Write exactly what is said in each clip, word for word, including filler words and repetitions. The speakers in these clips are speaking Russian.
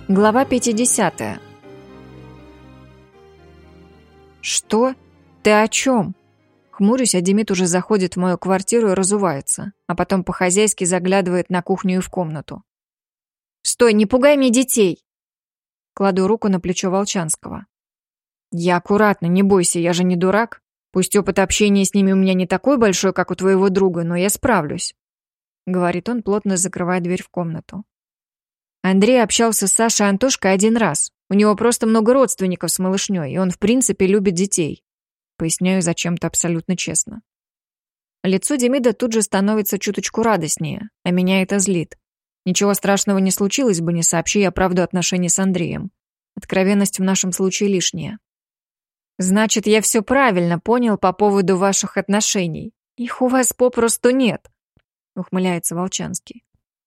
Глава пятидесятая. «Что? Ты о чем?» Хмурюсь, а Демид уже заходит в мою квартиру и разувается, а потом по-хозяйски заглядывает на кухню и в комнату. «Стой, не пугай мне детей!» Кладу руку на плечо Волчанского. «Я аккуратно, не бойся, я же не дурак. Пусть опыт общения с ними у меня не такой большой, как у твоего друга, но я справлюсь», — говорит он, плотно закрывая дверь в комнату. Андрей общался с Сашей Антошкой один раз. У него просто много родственников с малышней, и он, в принципе, любит детей. Поясняю зачем-то абсолютно честно. Лицо Демида тут же становится чуточку радостнее, а меня это злит. Ничего страшного не случилось бы, не сообщи я правду отношений с Андреем. Откровенность в нашем случае лишняя. «Значит, я все правильно понял по поводу ваших отношений. Их у вас попросту нет», — ухмыляется Волчанский.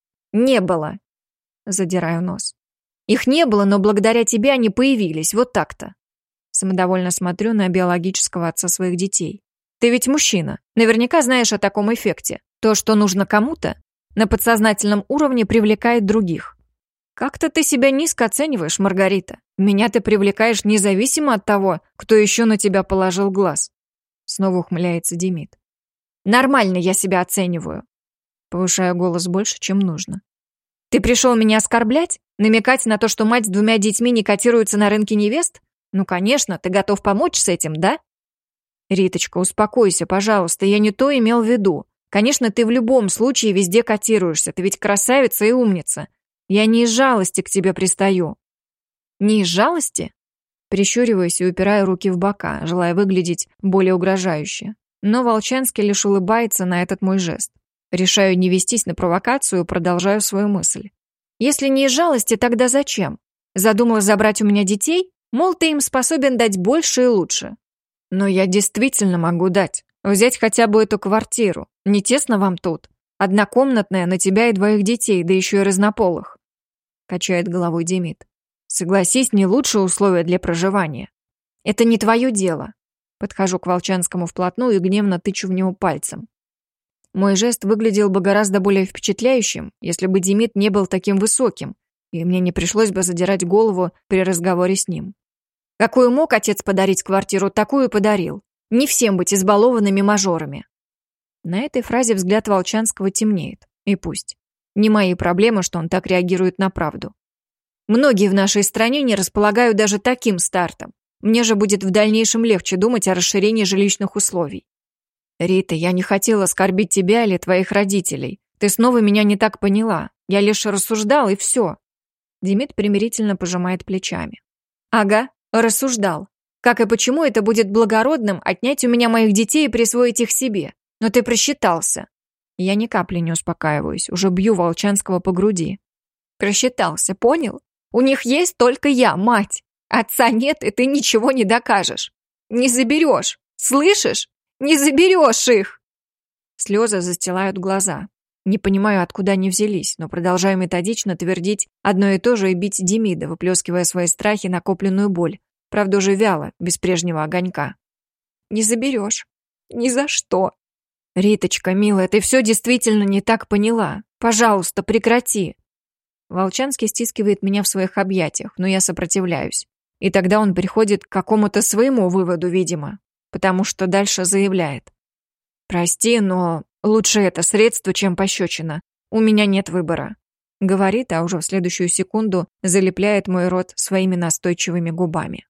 «Не было», — задираю нос. «Их не было, но благодаря тебе они появились, вот так-то». Самодовольно смотрю на биологического отца своих детей. «Ты ведь мужчина, наверняка знаешь о таком эффекте. То, что нужно кому-то, на подсознательном уровне привлекает других. Как-то ты себя низко оцениваешь, Маргарита. Меня ты привлекаешь независимо от того, кто еще на тебя положил глаз». Снова ухмыляется Демид. «Нормально я себя оцениваю». Повышаю голос больше, чем нужно. «Ты пришел меня оскорблять? Намекать на то, что мать с двумя детьми не котируется на рынке невест? Ну, конечно, ты готов помочь с этим, да?» «Риточка, успокойся, пожалуйста, я не то имел в виду. Конечно, ты в любом случае везде котируешься, ты ведь красавица и умница. Я не из жалости к тебе пристаю». «Не из жалости?» Прищуриваюсь и упираю руки в бока, желая выглядеть более угрожающе. Но Волчанский лишь улыбается на этот мой жест. Решаю не вестись на провокацию и продолжаю свою мысль. «Если не из жалости, тогда зачем? Задумала забрать у меня детей? Мол, ты им способен дать больше и лучше». «Но я действительно могу дать. Взять хотя бы эту квартиру. Не тесно вам тут? Однокомнатная на тебя и двоих детей, да еще и разнополых», — качает головой Демид. «Согласись, не лучшие условия для проживания». «Это не твое дело». Подхожу к Волчанскому вплотную и гневно тычу в него пальцем. Мой жест выглядел бы гораздо более впечатляющим, если бы Демид не был таким высоким, и мне не пришлось бы задирать голову при разговоре с ним. Какую мог отец подарить квартиру, такую и подарил. Не всем быть избалованными мажорами. На этой фразе взгляд Волчанского темнеет. И пусть. Не мои проблемы, что он так реагирует на правду. Многие в нашей стране не располагают даже таким стартом. Мне же будет в дальнейшем легче думать о расширении жилищных условий. «Рита, я не хотела оскорбить тебя или твоих родителей. Ты снова меня не так поняла. Я лишь рассуждал, и все». Демид примирительно пожимает плечами. «Ага, рассуждал. Как и почему это будет благородным отнять у меня моих детей и присвоить их себе? Но ты просчитался». Я ни капли не успокаиваюсь, уже бью Волчанского по груди. «Просчитался, понял? У них есть только я, мать. Отца нет, и ты ничего не докажешь. Не заберешь, слышишь? Не заберешь их!» Слезы застилают глаза. Не понимаю, откуда они взялись, но продолжаю методично твердить одно и то же и бить Демида, выплескивая свои страхи, накопленную боль. Правда, уже вяло, без прежнего огонька. «Не заберешь. Ни за что». «Риточка, милая, ты все действительно не так поняла. Пожалуйста, прекрати». Волчанский стискивает меня в своих объятиях, но я сопротивляюсь. И тогда он приходит к какому-то своему выводу, видимо. Потому что дальше заявляет. «Прости, но лучше это средство, чем пощечина. У меня нет выбора», — говорит, а уже в следующую секунду залепляет мой рот своими настойчивыми губами.